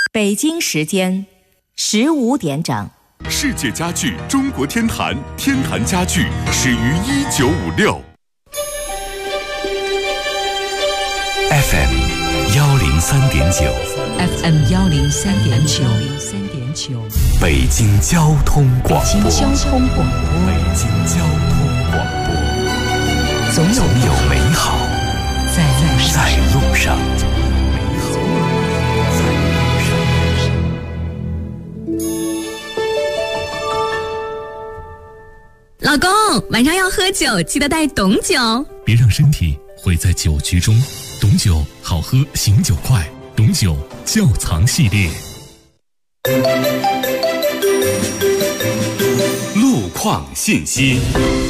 北京时间15点整。 世界家具中国天坛，天坛家具始于1956。FM 103.9 FM 103.9 北京交通广播。 北京交通广播，总有美好在路上。 老公，晚上要喝酒，记得带董酒， 别让身体毁在酒局中。董酒好喝，醒酒快。董酒窖藏系列。 路况信息。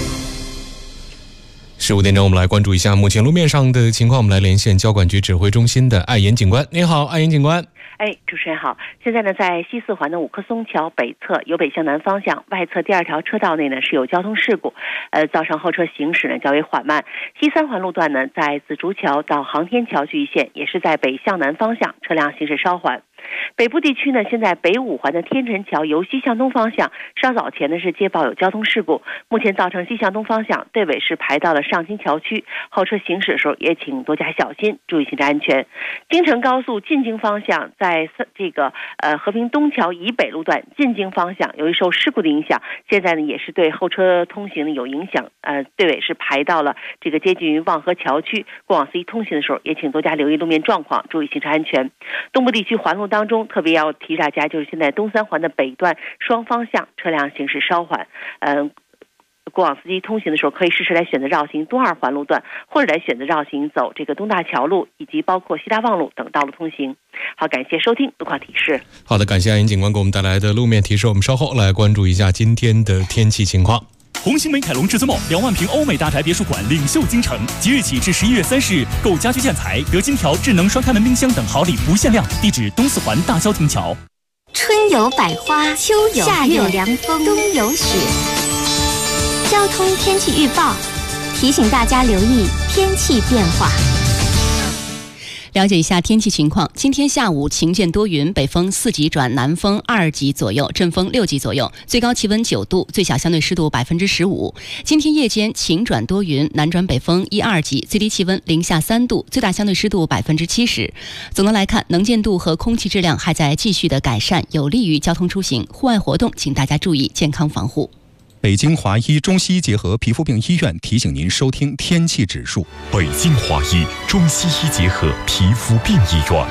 15点钟，我们来关注一下目前路面上的情况。我们来连线交管局指挥中心的艾岩警官。您好，艾岩警官。 主持人好。现在呢，在西四环的五棵松桥北侧由北向南方向外侧第2条车道内呢是有交通事故，造成后车行驶呢较为缓慢。西3环路段呢，在紫竹桥到航天桥距一线也是在北向南方向车辆行驶稍缓。北部地区呢，现在北5环的天辰桥由西向东方向稍早前呢是接报有交通事故，目前造成西向东方向队尾是排到了上清桥区，后车行驶的时候也请多加小心，注意行车安全。京承高速进京方向在这个和平东桥以北路段进京方向，由于受事故的影响，现在呢也是对后车通行呢有影响，队尾是排到了这个接近于望河桥区，过往司机通行的时候也请多加留意路面状况，注意行车安全。东部地区环路当中特别要提大家，就是现在东3环的北段双方向车辆行驶稍缓，过往司机通行的时候可以试试来选择绕行东2环路段，或者来选择绕行走这个东大桥路以及包括西大望路等道路通行。好，感谢收听路况提示。 好的，感谢艾岩警官给我们带来的路面提示。我们稍后来关注一下今天的天气情况。 红星美凯龙至尊梦2万平欧美大宅别墅馆领袖京城，即日起至11月30日，购家居建材得金条、智能双开门冰箱等好礼不限量。地址东4环大郊亭桥。 春有百花，秋有夏有凉风，冬有雪。交通天气预报提醒大家留意天气变化。 了解一下天气情况。今天下午晴间多云，北风4级转南风2级左右，阵风6级左右，最高气温9度，最小相对湿度15%。今天夜间晴转多云，南转北风1、2级，最低气温零下3度，最大相对湿度70%。总的来看，能见度和空气质量还在继续的改善，有利于交通出行。户外活动请大家注意健康防护。 北京华医中西医结合皮肤病医院提醒您收听天气指数。 北京华医中西医结合皮肤病医院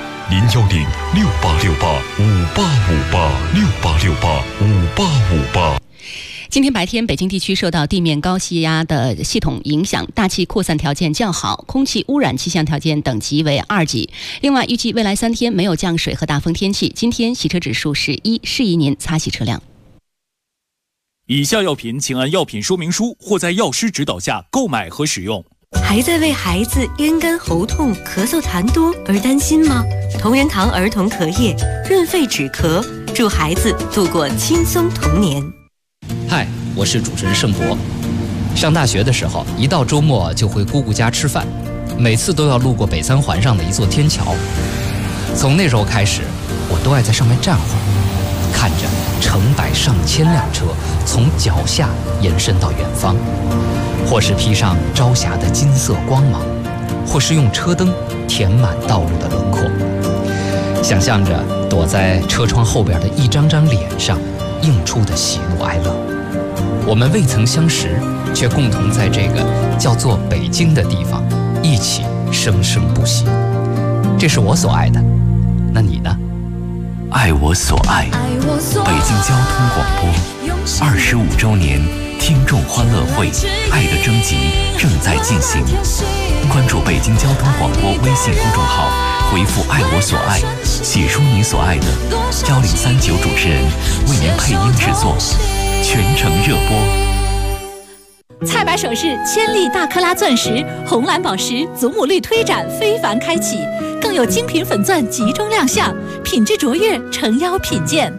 ，0106868585858685858。 今天白天，北京地区受到地面高气压的系统影响，大气扩散条件较好，空气污染气象条件等级为2级。另外，预计未来3天没有降水和大风天气。今天洗车指数是1，适宜您擦洗车辆。 以下药品请按药品说明书或在药师指导下购买和使用。 还在为孩子咽干喉痛、咳嗽痰多而担心吗？同仁堂儿童咳液润肺止咳，助孩子度过轻松童年。 嗨，我是主持人盛博。上大学的时候，一到周末就回姑姑家吃饭，每次都要路过北3环上的一座天桥。从那时候开始，我都爱在上面站会儿，看着成百上千辆车从脚下延伸到远方，或是披上朝霞的金色光芒，或是用车灯填满道路的轮廓，想象着躲在车窗后边的一张张脸上映出的喜怒哀乐。我们未曾相识，却共同在这个叫做北京的地方一起生生不息。这是我所爱的，那你呢？ 爱我所爱，北京交通广播25周年听众欢乐会爱的征集正在进行，关注北京交通广播微信公众号，回复爱我所爱，写出你所爱的，1039主持人为您配音制作，全程热播。 菜百首饰千粒大克拉钻石、红蓝宝石祖母绿推展非凡开启，更有精品粉钻集中亮相，品质卓越，诚邀品鉴。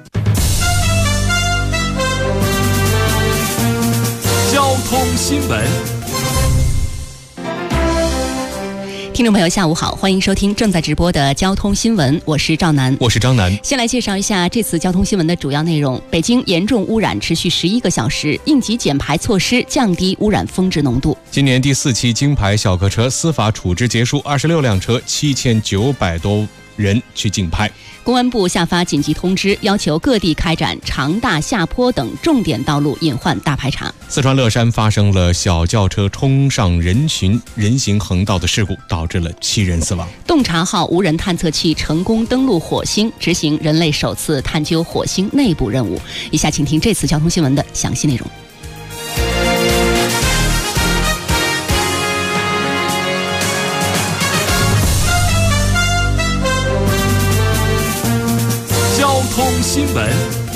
交通新闻。 听众朋友下午好，欢迎收听正在直播的交通新闻，我是赵楠。 我是张楠。 先来介绍一下这次交通新闻的主要内容。北京严重污染持续11个小时，应急减排措施降低污染峰值浓度。 今年第4期京牌小客车司法处置结束，26辆车7900多人去竞拍。 公安部下发紧急通知，要求各地开展长大下坡等重点道路隐患大排查。 四川乐山发生了小轿车冲上人行横道的事故，导致了7人死亡。 洞察号无人探测器成功登陆火星，执行人类首次探究火星内部任务。以下请听这次交通新闻的详细内容。 交通新闻。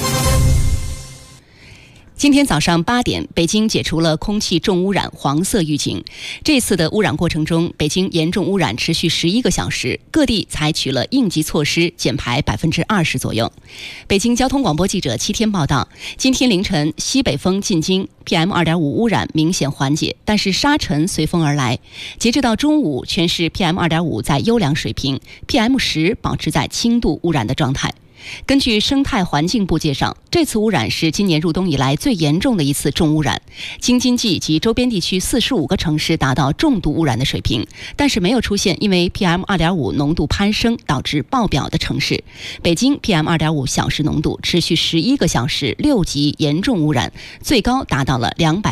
今天早上8点，北京解除了空气重污染黄色预警。这次的污染过程中，北京严重污染持续11个小时，各地采取了应急措施，减排20%左右。北京交通广播记者7天报道，今天凌晨西北风进京， PM2.5 污染明显缓解，但是沙尘随风而来。截至到中午，全市 PM2.5 在优良水平， PM10 保持在轻度污染的状态。根据生态环境部介绍，这次污染是今年入冬以来最严重的一次重污染。京津冀及周边地区45个城市达到重度污染的水平，但是没有出现因为 PM2.5 浓度攀升导致爆表的城市。北京 PM2.5 小时浓度持续11个小时6级严重污染，最高达到了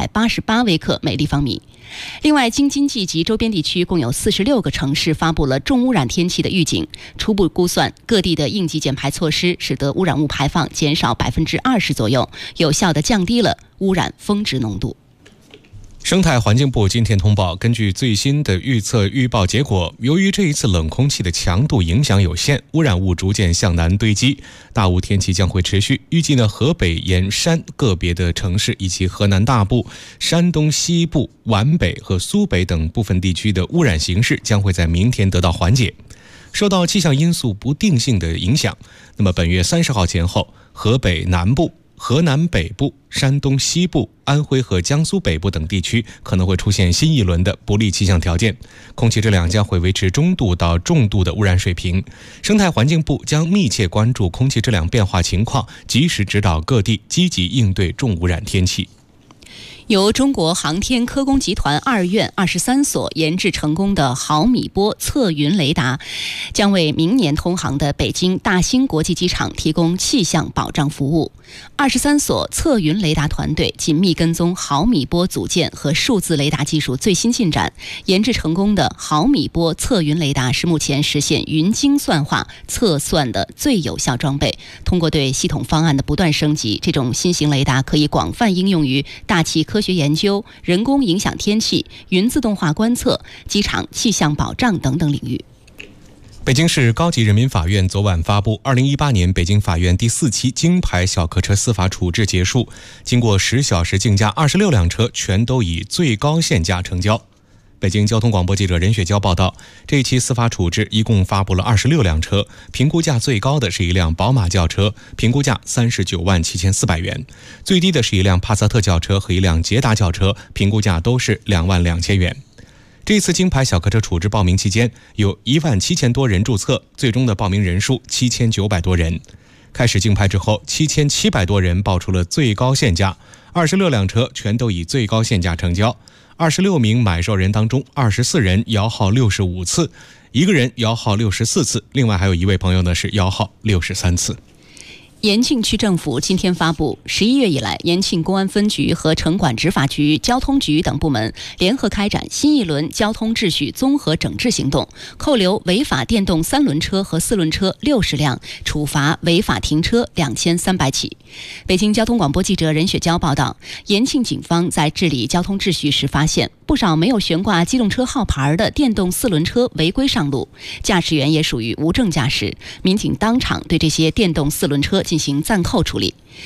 288微克每立方米。另外，京津冀及周边地区共有46个城市发布了重污染天气的预警。初步估算，各地的应急减排措施使得污染物排放减少20%左右，有效地降低了污染峰值浓度。 生态环境部今天通报，根据最新的预测预报结果，由于这一次冷空气的强度影响有限，污染物逐渐向南堆积，大雾天气将会持续。预计呢，河北沿山个别的城市以及河南大部、山东西部、皖北和苏北等部分地区的污染形势将会在明天得到缓解。受到气象因素不定性的影响，那么本月30号前后，河北南部、河南北部、山东西部、安徽和江苏北部等地区可能会出现新一轮的不利气象条件，空气质量将会维持中度到重度的污染水平。生态环境部将密切关注空气质量变化情况，及时指导各地积极应对重污染天气。 由中国航天科工集团2院23所研制成功的毫米波测云雷达，将为明年通航的北京大兴国际机场提供气象保障服务。23所测云雷达团队紧密跟踪毫米波组件和数字雷达技术最新进展，研制成功的毫米波测云雷达是目前实现云精算化测算的最有效装备。通过对系统方案的不断升级，这种新型雷达可以广泛应用于大气科学研究、人工影响天气、云自动化观测、机场气象保障等等领域。 北京市高级人民法院昨晚发布2018年北京法院第4期京牌小客车司法处置结束，经过10小时竞价，26辆车全都以最高限价成交。北京交通广播记者任雪娇报道，这一期司法处置一共发布了26辆车，评估价最高的是一辆宝马轿车，评估价397400元；最低的是一辆帕萨特轿车和一辆捷达轿车，评估价都是22000元。这次京牌小客车处置报名期间，有17000多人注册，最终的报名人数7900多人。开始竞拍之后，7700多人报出了最高限价，26辆车全都以最高限价成交。26名买受人当中，24人摇号65次，一个人摇号64次，另外还有一位朋友呢是摇号63次。 延庆区政府今天发布，11月以来，延庆公安分局和城管执法局、交通局等部门联合开展新一轮交通秩序综合整治行动，扣留违法电动3轮车和4轮车60辆，处罚违法停车2300起。北京交通广播记者任雪娇报道，延庆警方在治理交通秩序时发现，不少没有悬挂机动车号牌的电动4轮车违规上路，驾驶员也属于无证驾驶，民警当场对这些电动4轮车进行暂扣处理。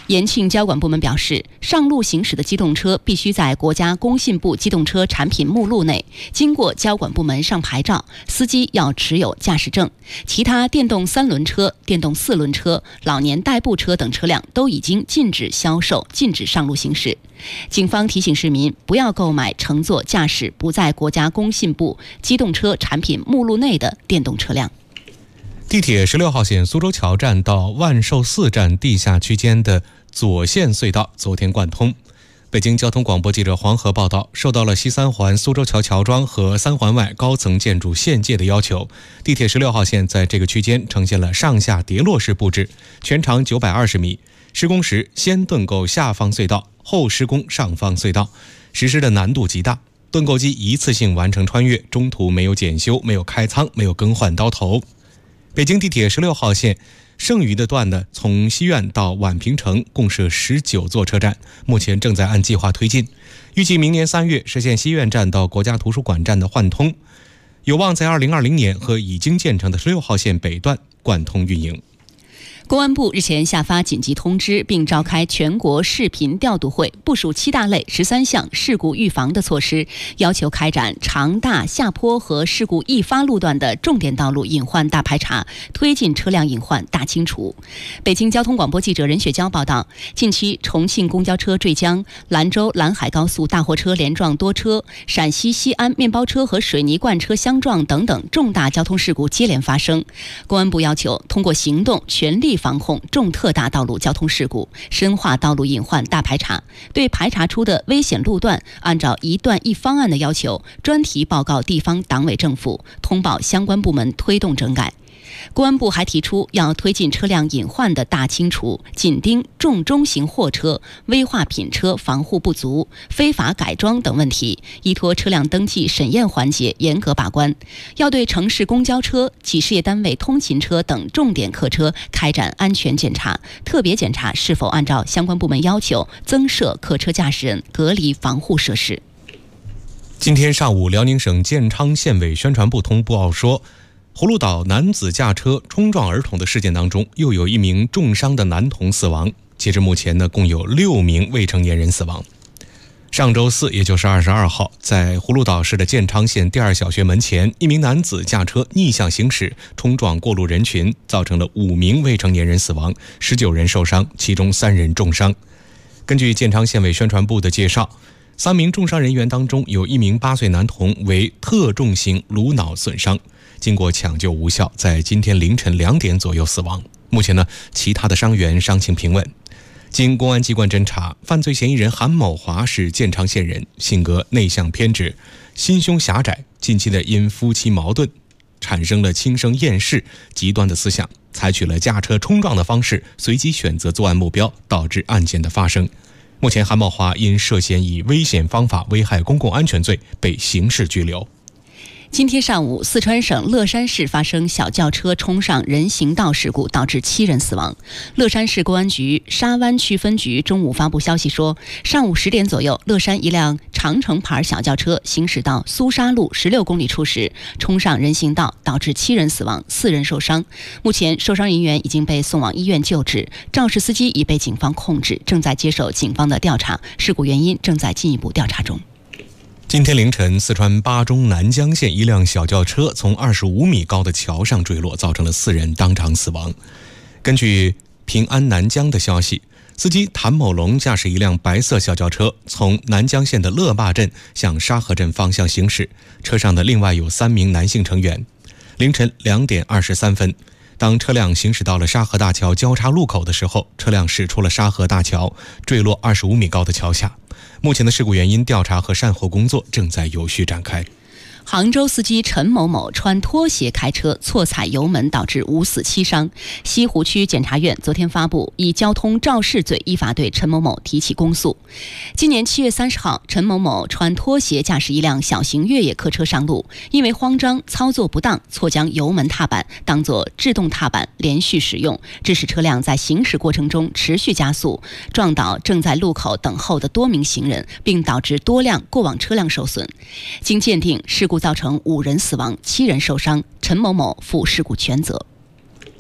延庆交管部门表示，上路行驶的机动车必须在国家工信部机动车产品目录内经过交管部门上牌照，司机要持有驾驶证。其他电动3轮车、电动4轮车、老年代步车等车辆都已经禁止销售、禁止上路行驶。警方提醒市民不要购买乘坐驾驶不在国家工信部机动车产品目录内的电动车辆。 地铁16号线苏州桥站到万寿寺站地下区间的左线隧道昨天贯通。北京交通广播记者黄河报道，受到了西三环苏州桥桥桩和3环外高层建筑限界的要求，地铁16号线在这个区间呈现了上下叠落式布置，全长920米。施工时先盾构下方隧道，后施工上方隧道，实施的难度极大。盾构机一次性完成穿越，中途没有检修，没有开仓，没有更换刀头。北京地铁16号线剩余的段呢，从西苑到宛平城共设19座车站，目前正在按计划推进，预计明年3月实现西苑站到国家图书馆站的贯通，有望在2020年和已经建成的16号线北段贯通运营。 公安部日前下发紧急通知，并召开全国视频调度会，部署7大类13项事故预防的措施，要求开展长大下坡和事故易发路段的重点道路隐患大排查，推进车辆隐患大清除。北京交通广播记者任雪娇报道，近期重庆公交车坠江、兰州兰海高速大货车连撞多车、陕西西安面包车和水泥罐车相撞等等重大交通事故接连发生。公安部要求通过行动全力防控重特大道路交通事故，深化道路隐患大排查，对排查出的危险路段，按照一段一方案的要求，专题报告地方党委政府，通报相关部门推动整改。公安部还提出，要推进车辆隐患的大清除，紧盯重中型货车、危化品车防护不足、非法改装等问题，依托车辆登记审验环节严格把关。要对城市公交车、企事业单位通勤车等重点客车开展安全检查，特别检查是否按照相关部门要求增设客车驾驶人隔离防护设施。 今天上午，辽宁省建昌县委宣传部通报说，葫芦岛男子驾车冲撞儿童的事件当中，又有1名重伤的男童死亡。截至目前呢，共有6名未成年人死亡。上周四，也就是22号，在葫芦岛市的建昌县第2小学门前，1名男子驾车逆向行驶，冲撞过路人群，造成了5名未成年人死亡，19人受伤，其中3人重伤。根据建昌县委宣传部的介绍，3名重伤人员当中有1名8岁男童为特重型颅脑损伤，经过抢救无效，在今天凌晨2点左右死亡。目前呢，其他的伤员伤情平稳。经公安机关侦查，犯罪嫌疑人韩某华是建昌县人，性格内向偏执，心胸狭窄，近期的因夫妻矛盾产生了轻生厌世极端的思想，采取了驾车冲撞的方式，随机选择作案目标，导致案件的发生。目前韩某华因涉嫌以危险方法危害公共安全罪被刑事拘留。 今天上午，四川省乐山市发生小轿车冲上人行道事故，导致7人死亡。乐山市公安局沙湾区分局中午发布消息说，上午10点左右，乐山一辆长城牌小轿车行驶到苏沙路16公里处时，冲上人行道，导致7人死亡，4人受伤。目前，受伤人员已经被送往医院救治，肇事司机已被警方控制，正在接受警方的调查，事故原因正在进一步调查中。 今天凌晨，四川巴中南江县一辆小轿车从25米高的桥上坠落，造成了4人当场死亡。根据平安南江的消息，司机谭某龙驾驶一辆白色小轿车从南江县的乐坝镇向沙河镇方向行驶，车上的另外有3名男性成员。凌晨2点23分，当车辆行驶到了沙河大桥交叉路口的时候，车辆驶出了沙河大桥，坠落25米高的桥下。目前的事故原因调查和善后工作正在有序展开。 杭州司机陈某某穿拖鞋开车错踩油门，导致5死7伤。西湖区检察院昨天发布，以交通肇事罪依法对陈某某提起公诉。今年7月30号，陈某某穿拖鞋驾驶一辆小型越野客车上路，因为慌张操作不当，错将油门踏板当作制动踏板连续使用，致使车辆在行驶过程中持续加速，撞倒正在路口等候的多名行人，并导致多辆过往车辆受损。经鉴定，事故造成5人死亡，7人受伤，陈某某负事故全责。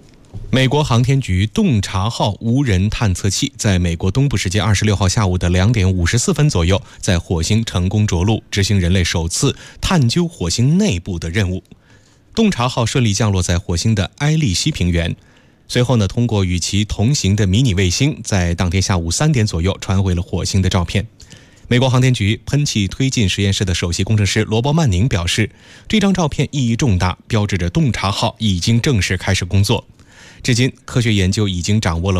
美国航天局洞察号无人探测器在美国东部时间26号下午的2点54分左右，在火星成功着陆，执行人类首次探究火星内部的任务。洞察号顺利降落在火星的埃利希平原，随后呢，通过与其同行的迷你卫星，在当天下午3点左右传回了火星的照片。美国航天局喷气推进实验室的首席工程师罗伯·曼宁表示，这张照片意义重大，标志着洞察号已经正式开始工作。至今，科学研究已经掌握了